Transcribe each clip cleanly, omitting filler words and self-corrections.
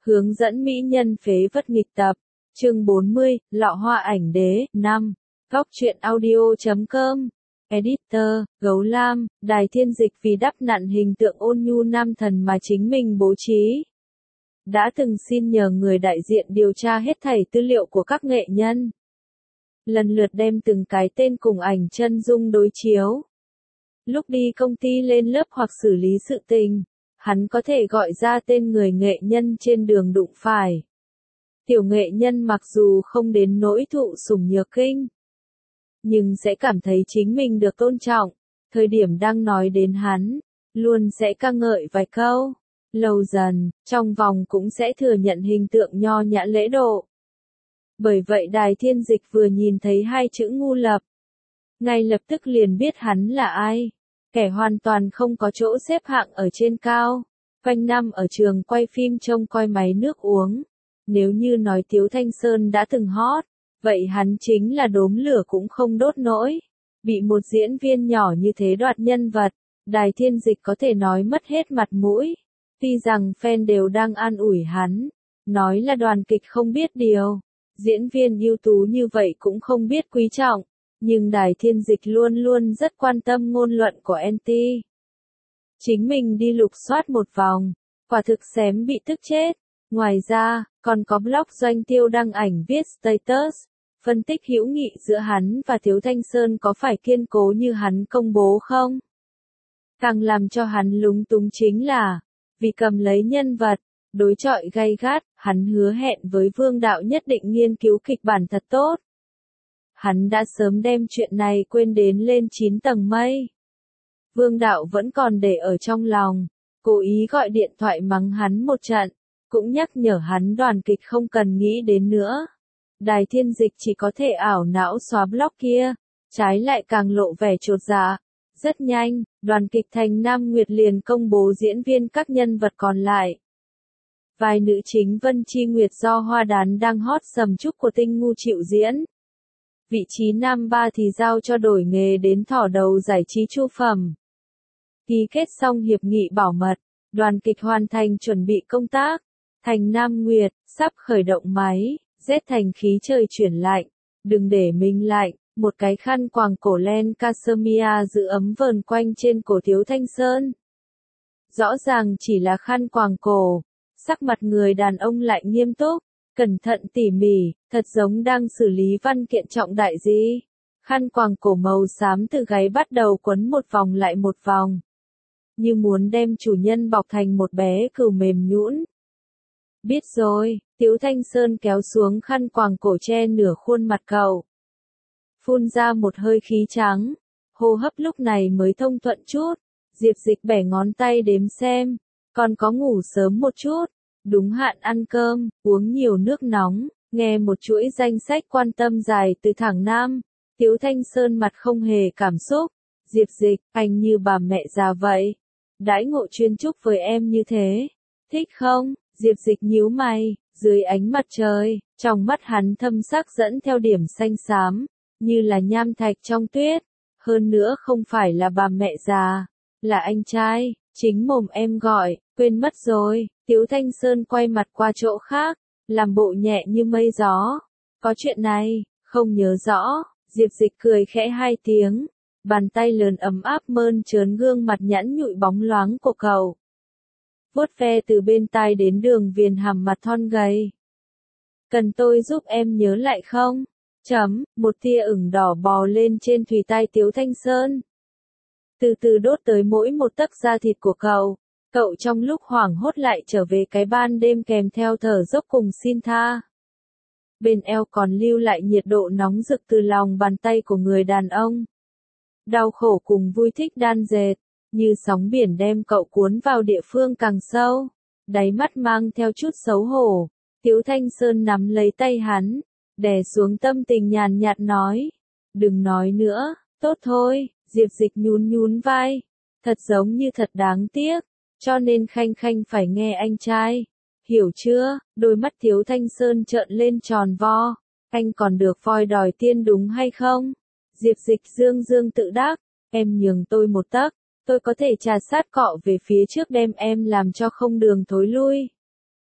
Hướng dẫn mỹ nhân phế vật nghịch tập. Chương 40, Lọ Hoa Ảnh Đế. 5. Góc truyện audio.com. Editor, Gấu Lam, Đài Thiên Dịch vì đắp nặn hình tượng ôn nhu nam thần mà chính mình bố trí. Đã từng xin nhờ người đại diện điều tra hết thảy tư liệu của các nghệ nhân. Lần lượt đem từng cái tên cùng ảnh chân dung đối chiếu. Lúc đi công ty lên lớp hoặc xử lý sự tình, hắn có thể gọi ra tên người nghệ nhân trên đường đụng phải. Tiểu nghệ nhân mặc dù không đến nỗi thụ sủng nhược kinh, nhưng sẽ cảm thấy chính mình được tôn trọng. Thời điểm đang nói đến hắn, luôn sẽ ca ngợi vài câu. Lâu dần, trong vòng cũng sẽ thừa nhận hình tượng nho nhã lễ độ. Bởi vậy Đài Thiên Dịch vừa nhìn thấy hai chữ ngu lập, ngay lập tức liền biết hắn là ai. Kẻ hoàn toàn không có chỗ xếp hạng ở trên cao, quanh năm ở trường quay phim trông coi máy nước uống. Nếu như nói Tiếu Thanh Sơn đã từng hot, vậy hắn chính là đốm lửa cũng không đốt nổi. Bị một diễn viên nhỏ như thế đoạt nhân vật, Đài Thiên Dịch có thể nói mất hết mặt mũi. Tuy rằng fan đều đang an ủi hắn, nói là đoàn kịch không biết điều, diễn viên ưu tú như vậy cũng không biết quý trọng, nhưng Đài Thiên Dịch luôn luôn rất quan tâm ngôn luận của NT. Chính mình đi lục soát một vòng, quả thực xém bị tức chết. Ngoài ra, còn có blog Doanh Tiêu đăng ảnh viết status, phân tích hữu nghị giữa hắn và Tiếu Thanh Sơn có phải kiên cố như hắn công bố không? Càng làm cho hắn lúng túng chính là, vì cầm lấy nhân vật, đối chọi gay gắt, hắn hứa hẹn với Vương Đạo nhất định nghiên cứu kịch bản thật tốt. Hắn đã sớm đem chuyện này quên đến lên 9 tầng mây. Vương Đạo vẫn còn để ở trong lòng, cố ý gọi điện thoại mắng hắn một trận, cũng nhắc nhở hắn đoàn kịch không cần nghĩ đến nữa. Đài Thiên Dịch chỉ có thể ảo não xóa blog kia, trái lại càng lộ vẻ chột dạ. Rất nhanh, đoàn kịch Thành Nam Nguyệt liền công bố diễn viên các nhân vật còn lại. Vai nữ chính Vân Chi Nguyệt do Hoa Đán đang hot sầm chúc của Tinh Ngu chịu diễn. Vị trí nam 3 thì giao cho đổi nghề đến thỏ đầu giải trí Chu Phẩm. Ký kết xong hiệp nghị bảo mật, đoàn kịch hoàn thành chuẩn bị công tác. Thành Nam Nguyệt, sắp khởi động máy, rét thành khí trời chuyển lạnh. Đừng để mình lạnh, một cái khăn quàng cổ len cashmere giữ ấm vờn quanh trên cổ Tiếu Thanh Sơn. Rõ ràng chỉ là khăn quàng cổ, sắc mặt người đàn ông lại nghiêm túc, cẩn thận tỉ mỉ, thật giống đang xử lý văn kiện trọng đại gì. Khăn quàng cổ màu xám từ gáy bắt đầu quấn một vòng lại một vòng, như muốn đem chủ nhân bọc thành một bé cừu mềm nhũn. Biết rồi, Tiếu Thanh Sơn kéo xuống khăn quàng cổ che nửa khuôn mặt cậu. Phun ra một hơi khí trắng, hô hấp lúc này mới thông thuận chút. Diệp Dịch bẻ ngón tay đếm xem, còn có ngủ sớm một chút, đúng hạn ăn cơm, uống nhiều nước nóng, nghe một chuỗi danh sách quan tâm dài từ thẳng Nam. Tiếu Thanh Sơn mặt không hề cảm xúc. Diệp Dịch, anh như bà mẹ già vậy. Đãi ngộ chuyên chúc với em như thế, thích không? Diệp Dịch nhíu mày, dưới ánh mặt trời, trong mắt hắn thâm sắc dẫn theo điểm xanh xám, như là nham thạch trong tuyết. Hơn nữa không phải là bà mẹ già, là anh trai, chính mồm em gọi, quên mất rồi. Tiếu Thanh Sơn quay mặt qua chỗ khác, làm bộ nhẹ như mây gió. Có chuyện này, không nhớ rõ. Diệp Dịch cười khẽ hai tiếng, bàn tay lớn ấm áp mơn trớn gương mặt nhẵn nhụi bóng loáng của cậu. Vuốt ve từ bên tai đến đường viền hàm mặt thon gầy. Cần tôi giúp em nhớ lại không? Một tia ửng đỏ bò lên trên thùy tai Tiếu Thanh Sơn. Từ từ đốt tới mỗi một tấc da thịt của cậu. Cậu trong lúc hoảng hốt lại trở về cái ban đêm kèm theo thở dốc cùng xin tha. Bên eo còn lưu lại nhiệt độ nóng rực từ lòng bàn tay của người đàn ông. Đau khổ cùng vui thích đan dệt, như sóng biển đem cậu cuốn vào địa phương càng sâu. Đáy mắt mang theo chút xấu hổ, Tiếu Thanh Sơn nắm lấy tay hắn, đè xuống tâm tình nhàn nhạt nói. Đừng nói nữa, tốt thôi. Diệp Dịch nhún nhún vai, thật giống như thật đáng tiếc, cho nên khanh khanh phải nghe anh trai. Hiểu chưa? Đôi mắt Tiếu Thanh Sơn trợn lên tròn vo. Anh còn được voi đòi tiên đúng hay không? Diệp Dịch dương dương tự đắc, em nhường tôi một tấc, tôi có thể trà sát cọ về phía trước đem em làm cho không đường thối lui.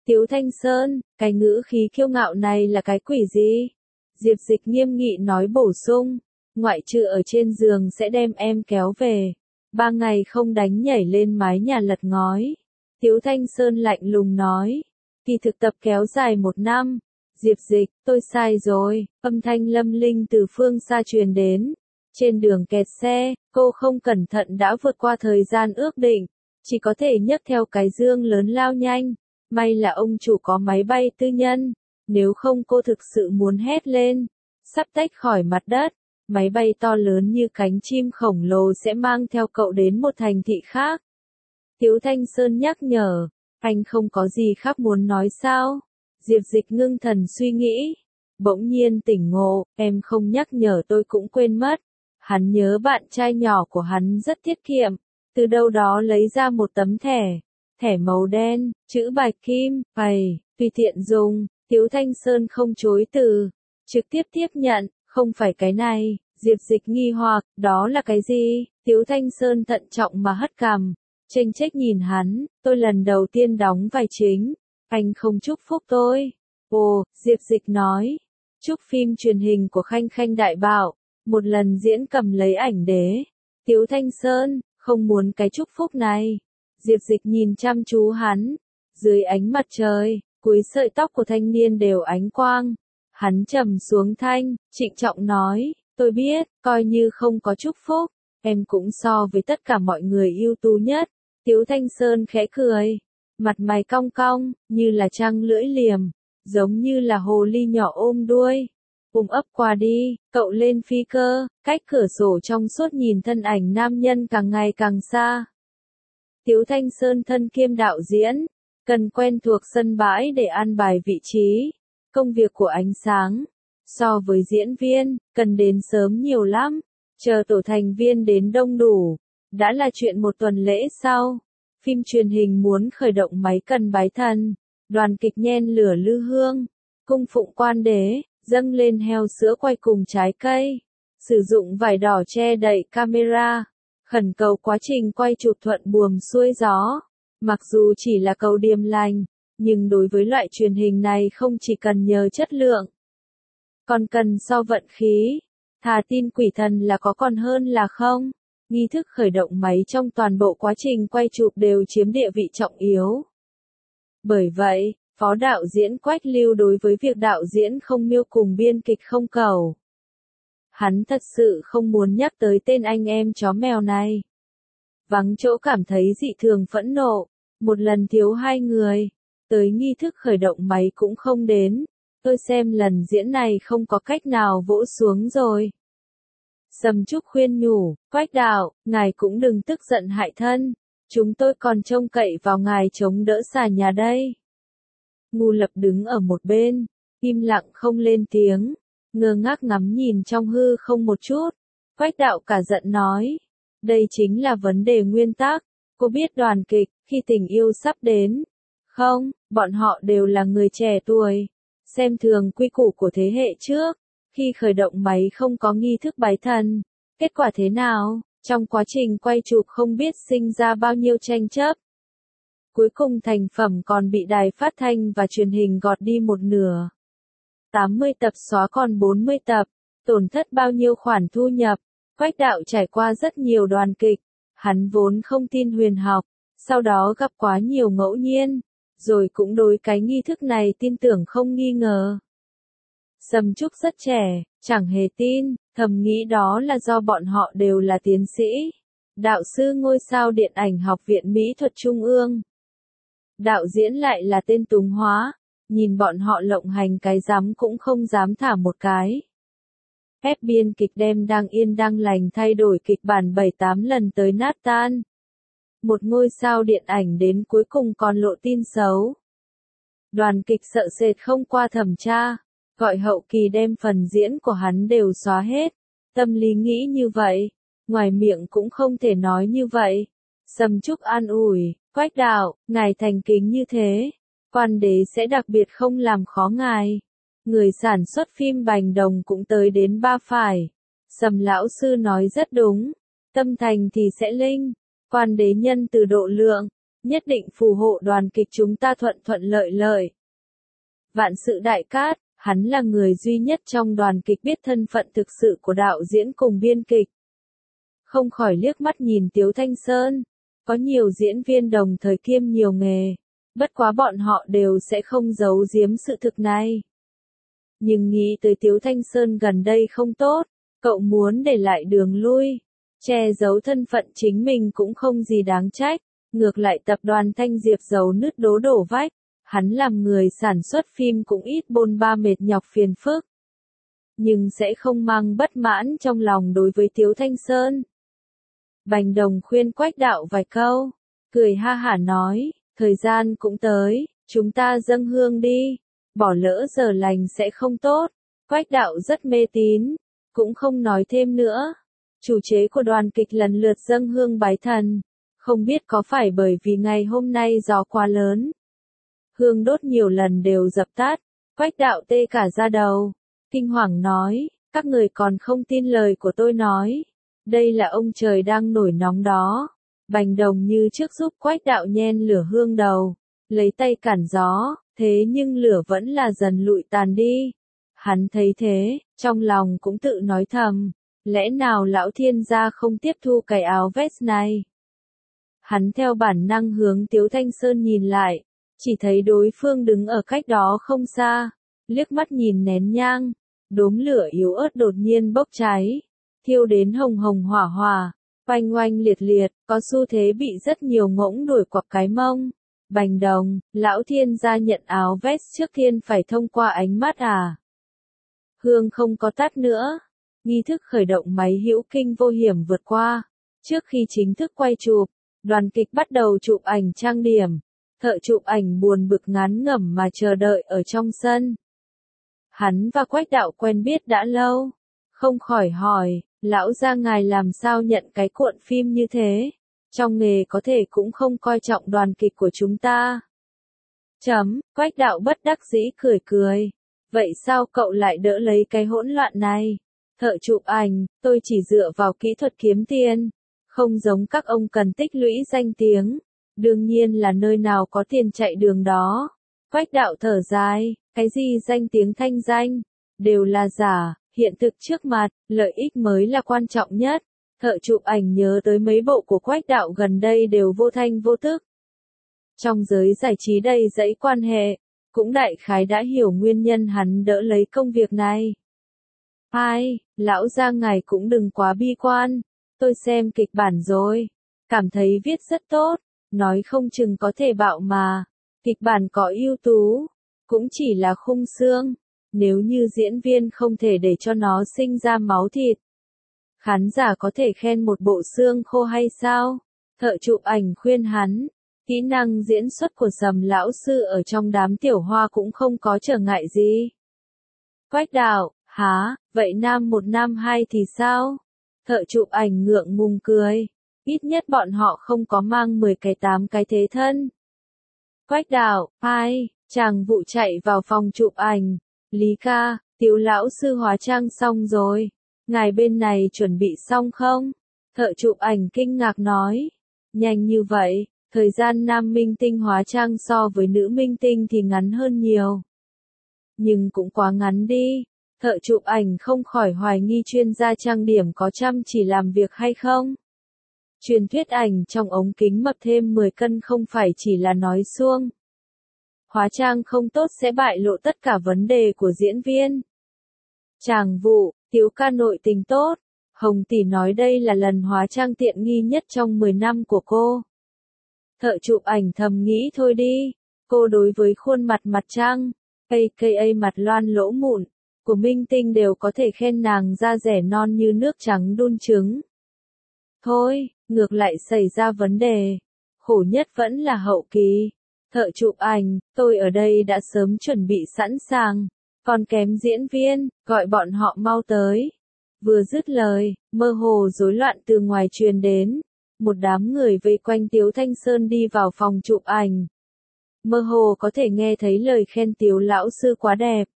Tiếu Thanh Sơn, cái ngữ khí kiêu ngạo này là cái quỷ gì? Diệp Dịch nghiêm nghị nói bổ sung, ngoại trừ ở trên giường sẽ đem em kéo về. 3 ngày không đánh nhảy lên mái nhà lật ngói. Tiếu Thanh Sơn lạnh lùng nói, kỳ thực tập kéo dài 1 năm. Diệp Dịch, tôi sai rồi, âm thanh lâm linh từ phương xa truyền đến. Trên đường kẹt xe, cô không cẩn thận đã vượt qua thời gian ước định, chỉ có thể nhấc theo cái dương lớn lao nhanh. May là ông chủ có máy bay tư nhân, nếu không cô thực sự muốn hét lên, sắp tách khỏi mặt đất. Máy bay to lớn như cánh chim khổng lồ sẽ mang theo cậu đến một thành thị khác. Tiếu Thanh Sơn nhắc nhở, anh không có gì khác muốn nói sao? Diệp Dịch ngưng thần suy nghĩ, bỗng nhiên tỉnh ngộ, em không nhắc nhở tôi cũng quên mất. Hắn nhớ bạn trai nhỏ của hắn rất tiết kiệm, từ đâu đó lấy ra một tấm thẻ màu đen, chữ bạch kim, tùy tiện dùng. Tiếu Thanh Sơn không chối từ, trực tiếp tiếp nhận, không phải cái này. Diệp Dịch nghi hoặc, đó là cái gì? Tiếu Thanh Sơn thận trọng mà hất cằm, chênh chếch nhìn hắn, tôi lần đầu tiên đóng vai chính, anh không chúc phúc tôi. Ồ, Diệp Dịch nói, chúc phim truyền hình của Khanh Khanh đại bạo, một lần diễn cầm lấy ảnh đế. Tiếu Thanh Sơn, không muốn cái chúc phúc này. Diệp Dịch nhìn chăm chú hắn, dưới ánh mặt trời, cuối sợi tóc của thanh niên đều ánh quang. Hắn trầm xuống thanh, trịnh trọng nói, tôi biết, coi như không có chúc phúc, em cũng so với tất cả mọi người ưu tú nhất. Tiếu Thanh Sơn khẽ cười, mặt mày cong cong, như là trăng lưỡi liềm, giống như là hồ ly nhỏ ôm đuôi. Ấp qua đi, cậu lên phi cơ, cách cửa sổ trong suốt nhìn thân ảnh nam nhân càng ngày càng xa. Tiếu Thanh Sơn thân kiêm đạo diễn, cần quen thuộc sân bãi để an bài vị trí. Công việc của ánh sáng, so với diễn viên, cần đến sớm nhiều lắm. Chờ tổ thành viên đến đông đủ, đã là chuyện 1 tuần lễ sau. Phim truyền hình muốn khởi động máy cần bái thần, đoàn kịch nhen lửa lư hương, cung phụng quan đế, dâng lên heo sữa quay cùng trái cây, sử dụng vải đỏ che đậy camera, khẩn cầu quá trình quay chụp thuận buồm xuôi gió. Mặc dù chỉ là cầu điềm lành, nhưng đối với loại truyền hình này không chỉ cần nhờ chất lượng, còn cần so vận khí. Thà tin quỷ thần là có còn hơn là không. Nghi thức khởi động máy trong toàn bộ quá trình quay chụp đều chiếm địa vị trọng yếu. Bởi vậy, phó đạo diễn Quách Lưu đối với việc đạo diễn không miêu cùng biên kịch không cầu. Hắn thật sự không muốn nhắc tới tên anh em chó mèo này. Vắng chỗ cảm thấy dị thường phẫn nộ, một lần thiếu 2 người, tới nghi thức khởi động máy cũng không đến. Tôi xem lần diễn này không có cách nào vỗ xuống rồi. Sầm Trúc khuyên nhủ, Quách đạo, ngài cũng đừng tức giận hại thân, chúng tôi còn trông cậy vào ngài chống đỡ xà nhà đây. Ngu Lập đứng ở một bên, im lặng không lên tiếng, ngơ ngác ngắm nhìn trong hư không một chút. Quách đạo cả giận nói, đây chính là vấn đề nguyên tắc, cô biết đoàn kịch, khi tình yêu sắp đến. Không, bọn họ đều là người trẻ tuổi, xem thường quy củ của thế hệ trước. Khi khởi động máy không có nghi thức bái thần, kết quả thế nào? Trong quá trình quay chụp không biết sinh ra bao nhiêu tranh chấp. Cuối cùng thành phẩm còn bị đài phát thanh và truyền hình gọt đi 1/2. 80 tập xóa còn 40 tập, tổn thất bao nhiêu khoản thu nhập. Quách đạo trải qua rất nhiều đoàn kịch, hắn vốn không tin huyền học, sau đó gặp quá nhiều ngẫu nhiên, rồi cũng đối cái nghi thức này tin tưởng không nghi ngờ. Sầm Trúc rất trẻ, chẳng hề tin, thầm nghĩ đó là do bọn họ đều là tiến sĩ, đạo sư ngôi sao điện ảnh Học viện Mỹ thuật Trung ương. Đạo diễn lại là tên túng hóa, nhìn bọn họ lộng hành cái dám cũng không dám thả một cái. Ép biên kịch đem đang yên đang lành thay đổi kịch bản 7-8 lần tới nát tan. Một ngôi sao điện ảnh đến cuối cùng còn lộ tin xấu. Đoàn kịch sợ sệt không qua thẩm tra, gọi hậu kỳ đem phần diễn của hắn đều xóa hết. Tâm lý nghĩ như vậy, ngoài miệng cũng không thể nói như vậy. Sầm Trúc an ủi, Quách đạo, ngài thành kính như thế, quan đế sẽ đặc biệt không làm khó ngài. Người sản xuất phim Bành Đồng cũng tới đến ba phải. Sầm lão sư nói rất đúng, tâm thành thì sẽ linh, quan đế nhân từ độ lượng, nhất định phù hộ đoàn kịch chúng ta thuận thuận lợi lợi. Vạn sự đại cát, hắn là người duy nhất trong đoàn kịch biết thân phận thực sự của đạo diễn cùng biên kịch. Không khỏi liếc mắt nhìn Tiếu Thanh Sơn, có nhiều diễn viên đồng thời kiêm nhiều nghề, bất quá bọn họ đều sẽ không giấu giếm sự thực này. Nhưng nghĩ tới Tiếu Thanh Sơn gần đây không tốt, cậu muốn để lại đường lui, che giấu thân phận chính mình cũng không gì đáng trách, ngược lại tập đoàn Thanh Diệp giàu nứt đổ vách, hắn làm người sản xuất phim cũng ít bôn ba mệt nhọc phiền phức. Nhưng sẽ không mang bất mãn trong lòng đối với Tiếu Thanh Sơn. Bành Đồng khuyên Quách Đạo vài câu, cười ha hả nói, thời gian cũng tới, chúng ta dâng hương đi, bỏ lỡ giờ lành sẽ không tốt. Quách Đạo rất mê tín, cũng không nói thêm nữa. Chủ chế của đoàn kịch lần lượt dâng hương bái thần, không biết có phải bởi vì ngày hôm nay gió quá lớn. Hương đốt nhiều lần đều dập tắt, Quách Đạo tê cả da đầu, kinh hoàng nói, các người còn không tin lời của tôi nói. Đây là ông trời đang nổi nóng đó. Bành Đồng như trước giúp Quách Đạo nhen lửa hương đầu, lấy tay cản gió, thế nhưng lửa vẫn là dần lụi tàn đi. Hắn thấy thế, trong lòng cũng tự nói thầm, lẽ nào lão thiên gia không tiếp thu cái áo vest này. Hắn theo bản năng hướng Tiếu Thanh Sơn nhìn lại, chỉ thấy đối phương đứng ở cách đó không xa, liếc mắt nhìn nén nhang, đốm lửa yếu ớt đột nhiên bốc cháy, thiêu đến hồng hồng hỏa hỏa, oanh oanh liệt liệt, có xu thế bị rất nhiều ngỗng đuổi quặp cái mông. Bành Đồng, lão thiên gia nhận áo vest trước tiên phải thông qua ánh mắt à? Hương không có tắt nữa. Nghi thức khởi động máy hữu kinh vô hiểm vượt qua. Trước khi chính thức quay chụp, đoàn kịch bắt đầu chụp ảnh trang điểm. Thợ chụp ảnh buồn bực ngán ngẩm mà chờ đợi ở trong sân. Hắn và Quách Đạo quen biết đã lâu, không khỏi hỏi, lão gia ngài làm sao nhận cái cuộn phim như thế? Trong nghề có thể cũng không coi trọng đoàn kịch của chúng ta. Quách Đạo bất đắc dĩ cười cười. Vậy sao cậu lại đỡ lấy cái hỗn loạn này? Thợ chụp ảnh, tôi chỉ dựa vào kỹ thuật kiếm tiền. Không giống các ông cần tích lũy danh tiếng. Đương nhiên là nơi nào có tiền chạy đường đó. Quách Đạo thở dài, cái gì danh tiếng thanh danh, đều là giả, hiện thực trước mặt, lợi ích mới là quan trọng nhất. Thợ chụp ảnh nhớ tới mấy bộ của Quách Đạo gần đây đều vô thanh vô tức. Trong giới giải trí đầy dẫy quan hệ, cũng đại khái đã hiểu nguyên nhân hắn đỡ lấy công việc này. Lão gia ngài cũng đừng quá bi quan, tôi xem kịch bản rồi, cảm thấy viết rất tốt, nói không chừng có thể bạo mà, kịch bản có ưu tú, cũng chỉ là khung xương, nếu như diễn viên không thể để cho nó sinh ra máu thịt. Khán giả có thể khen một bộ xương khô hay sao? Thợ chụp ảnh khuyên hắn, kỹ năng diễn xuất của Sầm lão sư ở trong đám tiểu hoa cũng không có trở ngại gì. Quách Đạo, hả, vậy nam 1 nam 2 thì sao? Thợ chụp ảnh ngượng ngùng cười, ít nhất bọn họ không có mang 10 cái 8 cái thế thân. Quách Đạo, chàng vụ chạy vào phòng chụp ảnh, Lý ca, Tiếu lão sư hóa trang xong rồi. Ngài bên này chuẩn bị xong không? Thợ chụp ảnh kinh ngạc nói. Nhanh như vậy, thời gian nam minh tinh hóa trang so với nữ minh tinh thì ngắn hơn nhiều. Nhưng cũng quá ngắn đi. Thợ chụp ảnh không khỏi hoài nghi chuyên gia trang điểm có chăm chỉ làm việc hay không. Truyền thuyết ảnh trong ống kính mập thêm 10 cân không phải chỉ là nói suông. Hóa trang không tốt sẽ bại lộ tất cả vấn đề của diễn viên. Chàng vụ, Tiếu ca nội tình tốt. Hồng tỷ nói đây là lần hóa trang tiện nghi nhất trong 10 năm của cô. Thợ chụp ảnh thầm nghĩ thôi đi. Cô đối với khuôn mặt mặt trăng, aka mặt loan lỗ mụn, của minh tinh đều có thể khen nàng da rẻ non như nước trắng đun trứng. Thôi, ngược lại xảy ra vấn đề. Khổ nhất vẫn là hậu kỳ. Thợ chụp ảnh, tôi ở đây đã sớm chuẩn bị sẵn sàng. Còn kém diễn viên, gọi bọn họ mau tới. Vừa dứt lời, mơ hồ rối loạn từ ngoài truyền đến. Một đám người vây quanh Tiếu Thanh Sơn đi vào phòng chụp ảnh. Mơ hồ có thể nghe thấy lời khen Tiếu lão sư quá đẹp.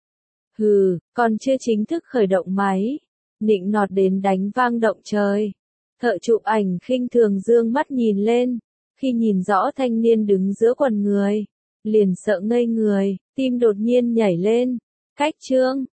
Hừ, còn chưa chính thức khởi động máy. Nịnh nọt đến đánh vang động trời. Thợ chụp ảnh khinh thường dương mắt nhìn lên. Khi nhìn rõ thanh niên đứng giữa quần người, liền sợ ngây người, tim đột nhiên nhảy lên. Khách trương,